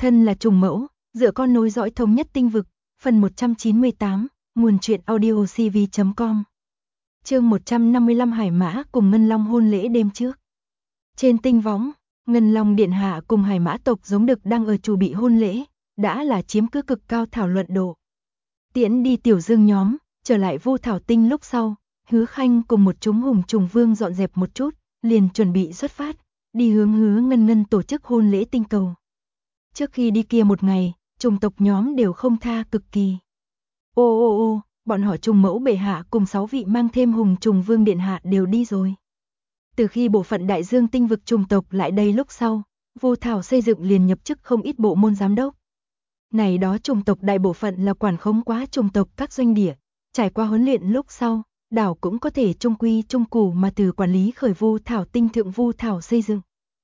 Thân là trùng mẫu, dựa con nối dõi thống nhất tinh vực, phần 198, nguồn truyện audio cv.com. Chương 155 Hải Mã cùng Ngân Long hôn lễ đêm trước. Trên tinh võng, Ngân Long điện hạ cùng Hải Mã tộc giống đực đang ở chủ bị hôn lễ, đã là chiếm cứ cực cao thảo luận độ. Tiễn đi Tiểu Dương nhóm, trở lại Vu Thảo Tinh lúc sau, Hứa Khanh cùng một chúng hùng trùng vương dọn dẹp một chút, liền chuẩn bị xuất phát, đi hướng Hứa Ngân Ngân tổ chức hôn lễ tinh cầu. Trước khi đi kia một ngày, trùng tộc nhóm đều không tha cực kỳ. Ô, bọn họ trùng mẫu bệ hạ cùng 6 vị mang thêm hùng trùng vương điện hạ đều đi rồi. Từ khi bộ phận đại dương tinh vực trùng tộc lại đây lúc sau, Vu Thảo xây dựng liền nhập chức không ít bộ môn giám đốc. Này đó trùng tộc đại bộ phận là quản khống quá trùng tộc các doanh địa, trải qua huấn luyện lúc sau, đảo cũng có thể trung quy trung củ mà từ quản lý khởi Vu Thảo Tinh thượng Vu Thảo xây dựng.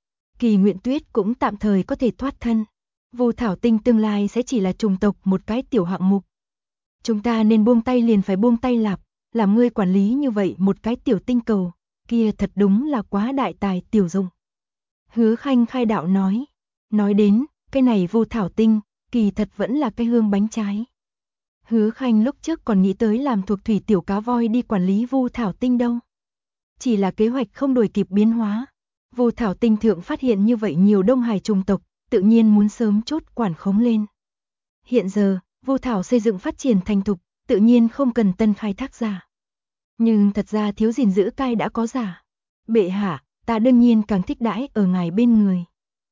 Kỳ Nguyện Tuyết cũng tạm thời có thể thoát thân. Vu Thảo Tinh tương lai sẽ chỉ là trùng tộc một cái tiểu hạng mục. Chúng ta nên buông tay liền phải buông tay lạp, làm ngươi quản lý như vậy một cái tiểu tinh cầu, kia thật đúng là quá đại tài tiểu dụng. Hứa Khanh khai đạo nói đến, cái này Vu Thảo Tinh, kỳ thật vẫn là cái hương bánh trái. Hứa Khanh lúc trước còn nghĩ tới làm thuộc thủy tiểu cá voi đi quản lý Vu Thảo Tinh đâu. Chỉ là kế hoạch không đuổi kịp biến hóa. Vu Thảo Tinh thượng phát hiện như vậy nhiều Đông Hải trùng tộc, tự nhiên muốn sớm chốt quản khống lên. Hiện giờ, Vu Thảo xây dựng phát triển thành thục, tự nhiên không cần tân khai thác giả. Nhưng thật ra thiếu gìn giữ cai đã có giả. Bệ hạ, ta đương nhiên càng thích đãi ở ngài bên người.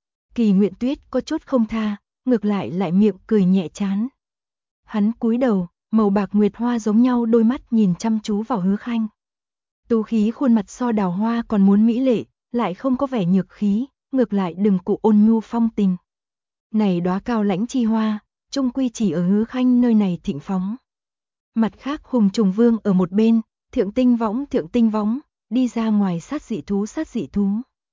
Kỳ Nguyện Tuyết có chút không tha, ngược lại miệng cười nhẹ chán. Hắn cúi đầu, màu bạc nguyệt hoa giống nhau đôi mắt nhìn chăm chú vào Hứa Khanh. Tú khí khuôn mặt so đào hoa còn muốn mỹ lệ, lại không có vẻ nhược khí, ngược lại đừng cụ ôn nhu phong tình. Này đóa cao lãnh chi hoa, trung quy chỉ ở Hứa Khanh nơi này thịnh phóng. Mặt khác hùng trùng vương ở một bên, thượng tinh võng, đi ra ngoài sát dị thú.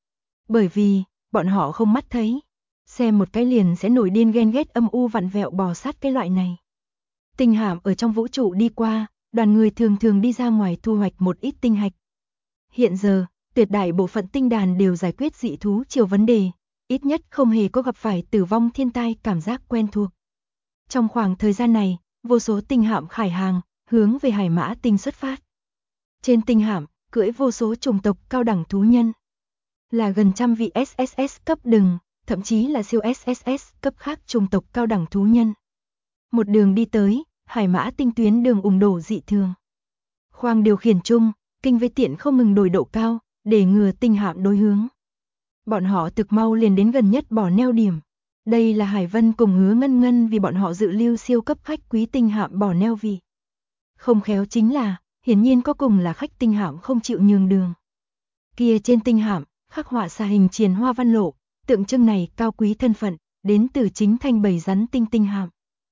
Bởi vì, bọn họ không mắt thấy. Xem một cái liền sẽ nổi điên ghen ghét âm u vặn vẹo bò sát cái loại này. Tinh hạm ở trong vũ trụ đi qua, đoàn người thường đi ra ngoài thu hoạch một ít tinh hạch. Hiện giờ, tuyệt đại bộ phận tinh đàn đều giải quyết dị thú chiều vấn đề, ít nhất không hề có gặp phải tử vong thiên tai cảm giác quen thuộc. Trong khoảng thời gian này, vô số tinh hạm khải hàng, hướng về Hải Mã Tinh xuất phát. Trên tinh hạm, cưỡi vô số chủng tộc cao đẳng thú nhân. Là gần trăm vị SSS cấp đừng, thậm chí là siêu SSS cấp khác chủng tộc cao đẳng thú nhân. Một đường đi tới, Hải Mã Tinh tuyến đường ủng đổ dị thường. Khoang điều khiển chung, kinh với tiện không ngừng đổi độ cao, để ngừa tinh hạm đối hướng. Bọn họ thực mau liền đến gần nhất bỏ neo điểm. Đây là Hải Vân cùng Hứa Ngân Ngân vì bọn họ dự lưu siêu cấp khách quý tinh hạm bỏ neo vị. Không khéo chính là, hiển nhiên có cùng là khách tinh hạm không chịu nhường đường. Kia trên tinh hạm, khắc họa xà hình triền hoa văn lộ, tượng trưng này cao quý thân phận, đến từ chính Thanh Bầy Rắn tinh hạm.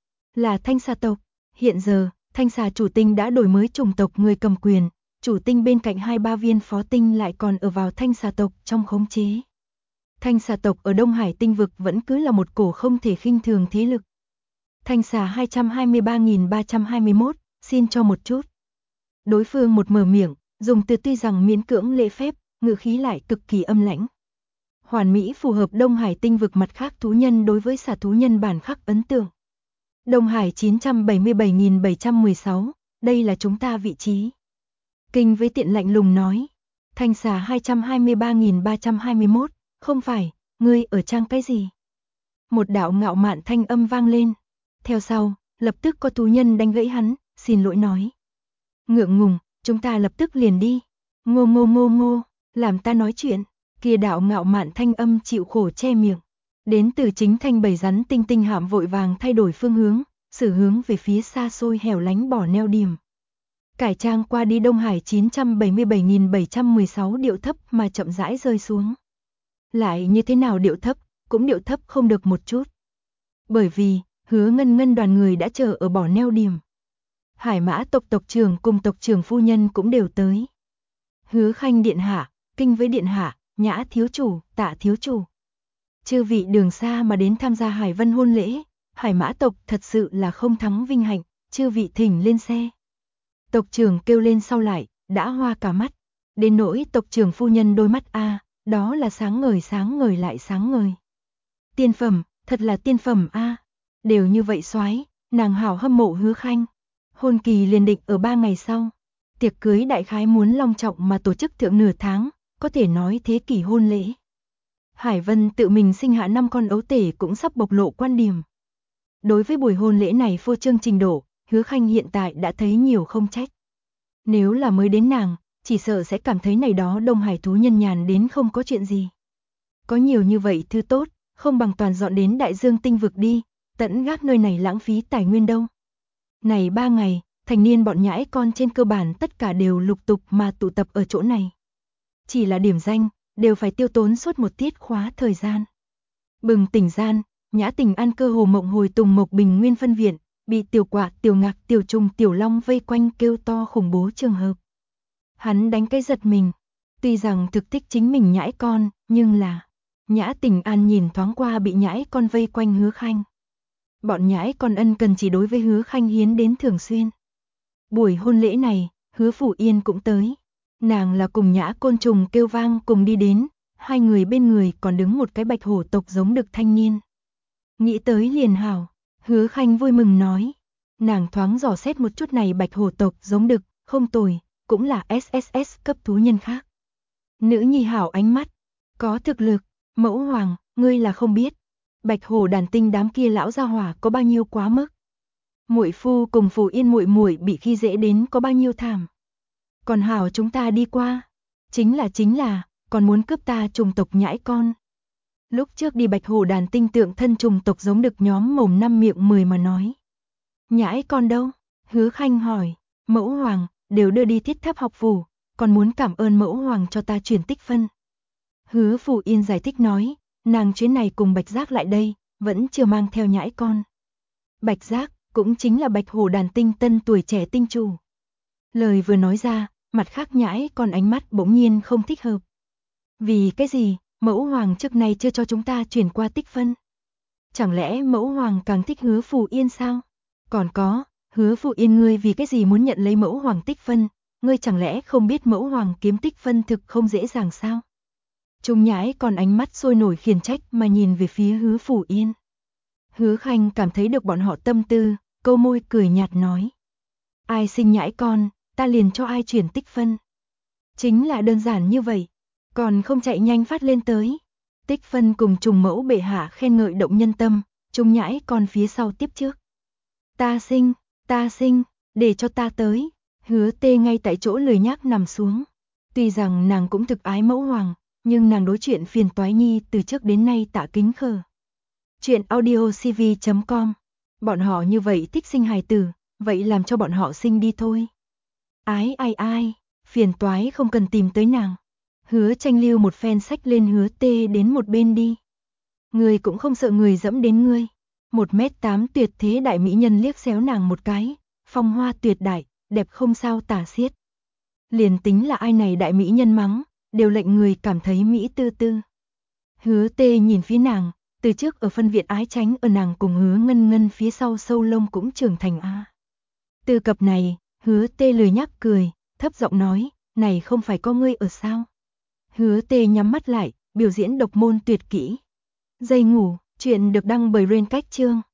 Là Thanh Xà tộc, hiện giờ, Thanh Xà chủ tinh đã đổi mới chủng tộc người cầm quyền, chủ tinh bên cạnh 2-3 viên phó tinh lại còn ở vào Thanh Xà tộc trong khống chế. Thanh Xà tộc ở Đông Hải tinh vực vẫn cứ là một cổ không thể khinh thường thế lực. Thanh Xà 223.321, xin cho một chút. Đối phương một mở miệng, dùng từ tuy rằng miễn cưỡng lễ phép, ngữ khí lại cực kỳ âm lãnh. Hoàn mỹ phù hợp Đông Hải tinh vực mặt khác thú nhân đối với xà thú nhân bản khắc ấn tượng. Đông Hải 977.716, đây là chúng ta vị trí. Kinh với tiện lạnh lùng nói. Thanh Xà 223.321, không phải, ngươi ở trang cái gì? Một đạo ngạo mạn thanh âm vang lên. Theo sau, lập tức có thú nhân đánh gãy hắn, xin lỗi nói. Ngượng ngùng, chúng ta lập tức liền đi. Ngô, làm ta nói chuyện. Kia đạo ngạo mạn thanh âm chịu khổ che miệng. Đến từ chính Thanh Bầy Rắn tinh hạm vội vàng thay đổi phương hướng, xử hướng về phía xa xôi hẻo lánh bỏ neo điểm. Cải trang qua đi Đông Hải 977.716 điệu thấp mà chậm rãi rơi xuống. Lại như thế nào điệu thấp, cũng điệu thấp không được một chút. Bởi vì, Hứa Ngân Ngân đoàn người đã chờ ở bỏ neo điểm. Hải Mã tộc tộc trưởng cùng tộc trưởng phu nhân cũng đều tới. Hứa Khanh điện hạ, Kinh với điện hạ, Nhã thiếu chủ, Tạ thiếu chủ. Chư vị đường xa mà đến tham gia Hải Vân hôn lễ, Hải Mã tộc thật sự là không thắng vinh hạnh, chư vị thỉnh lên xe. Tộc trưởng kêu lên sau lại, đã hoa cả mắt. Đến nỗi tộc trưởng phu nhân đôi mắt đó là sáng ngời lại sáng ngời. Tiên phẩm, Thật là tiên phẩm a. Đều như vậy soái, nàng hảo hâm mộ Hứa Khanh. Hôn kỳ liền định ở 3 ngày sau. Tiệc cưới đại khái muốn long trọng mà tổ chức thượng nửa tháng, có thể nói thế kỷ hôn lễ. Hải Vân tự mình sinh hạ 5 con ấu tể cũng sắp bộc lộ quan điểm. Đối với buổi hôn lễ này phô trương trình độ, Hứa Khanh hiện tại đã thấy nhiều không trách. Nếu là mới đến nàng, chỉ sợ sẽ cảm thấy này đó Đông Hải thú nhân nhàn đến không có chuyện gì. Có nhiều như vậy thứ tốt, không bằng toàn dọn đến Đại Dương Tinh Vực đi, tẫn gác nơi này lãng phí tài nguyên đâu. Này 3 ngày, thành niên bọn nhãi con trên cơ bản tất cả đều lục tục mà tụ tập ở chỗ này. Chỉ là điểm danh, đều phải tiêu tốn suốt một tiết khóa thời gian. Bừng tỉnh gian, Nhã Tình ăn cơ hồ mộng hồi Tùng Mộc Bình Nguyên phân viện, bị Tiểu Quạ, Tiểu Ngạc, Tiểu Trùng, Tiểu Long vây quanh kêu to khủng bố trường hợp. Hắn đánh cái giật mình, tuy rằng thực thích chính mình nhãi con, nhưng là Nhã Tình An nhìn thoáng qua bị nhãi con vây quanh Hứa Khanh. Bọn nhãi con ân cần chỉ đối với Hứa Khanh hiến đến thường xuyên. Buổi hôn lễ này, Hứa Phủ Yên cũng tới. Nàng là cùng Nhã Côn Trùng kêu vang cùng đi đến, hai người bên người còn đứng một cái bạch hổ tộc giống đực thanh niên. Nghĩ tới liền hảo, Hứa Khanh vui mừng nói. Nàng thoáng dò xét một chút này bạch hổ tộc giống đực, không tồi, cũng là SSS cấp thú nhân khác. Nữ nhi hảo ánh mắt, có thực lực, mẫu hoàng, ngươi là không biết. Bạch hổ đàn tinh đám kia lão gia hỏa có bao nhiêu quá mức. Muội phu cùng Phủ Yên muội muội bị khi dễ đến có bao nhiêu thảm. Còn hảo chúng ta đi qua, chính là, còn muốn cướp ta trùng tộc nhãi con. Lúc trước đi bạch hổ đàn tinh tượng thân trùng tộc giống đực nhóm mồm 5 miệng 10 mà nói. Nhãi con đâu? Hứa Khanh hỏi, mẫu hoàng, đều đưa đi Thiết Tháp học phủ, còn muốn cảm ơn mẫu hoàng cho ta chuyển tích phân. Hứa Phủ Yên giải thích nói, nàng chuyến này cùng Bạch Giác lại đây, vẫn chưa mang theo nhãi con. Bạch Giác, cũng chính là bạch hổ đàn tinh tân tuổi trẻ tinh chủ. Lời vừa nói ra, mặt khác nhãi con ánh mắt bỗng nhiên không thích hợp. Vì cái gì, mẫu hoàng trước này chưa cho chúng ta chuyển qua tích phân? Chẳng lẽ mẫu hoàng càng thích Hứa Phủ Yên sao? Còn có, Hứa Phủ Yên ngươi vì cái gì muốn nhận lấy mẫu hoàng tích phân? Ngươi chẳng lẽ không biết mẫu hoàng kiếm tích phân thực không dễ dàng sao? Chúng nhãi còn ánh mắt sôi nổi khiển trách mà nhìn về phía Hứa Phủ Yên. Hứa Khanh cảm thấy được bọn họ tâm tư, câu môi cười nhạt nói. Ai sinh nhãi con, ta liền cho ai chuyển tích phân. Chính là đơn giản như vậy, còn không chạy nhanh phát lên tới. Tích phân cùng trùng mẫu bệ hạ khen ngợi động nhân tâm, chúng nhãi con phía sau tiếp trước. Ta sinh, để cho ta tới. Hứa Tê ngay tại chỗ lười nhác nằm xuống. Tuy rằng nàng cũng thực ái mẫu hoàng, nhưng nàng đối chuyện phiền toái nhi từ trước đến nay tạ kính khờ. Chuyện audiocv.com. Bọn họ như vậy thích sinh hài tử, vậy làm cho bọn họ sinh đi thôi. Ai, phiền toái không cần tìm tới nàng. Hứa Tranh lưu một phen sách lên Hứa Tê đến một bên đi. Người cũng không sợ người dẫm đến ngươi. 1m8 tuyệt thế đại mỹ nhân liếc xéo nàng một cái, phong hoa tuyệt đại, đẹp không sao tả xiết. Liền tính là ai này đại mỹ nhân mắng, đều lệnh người cảm thấy mỹ tư tư. Hứa Tê nhìn phía nàng, từ trước ở phân viện ái tránh ở nàng cùng Hứa Ngân Ngân phía sau sâu lông cũng trưởng thành a. Từ cập này, Hứa Tê lười nhắc cười, thấp giọng nói, này không phải có ngươi ở sao? Hứa Tê nhắm mắt lại, biểu diễn độc môn tuyệt kỹ. Dây ngủ, chuyện được đăng bởi Rain Cách Chương.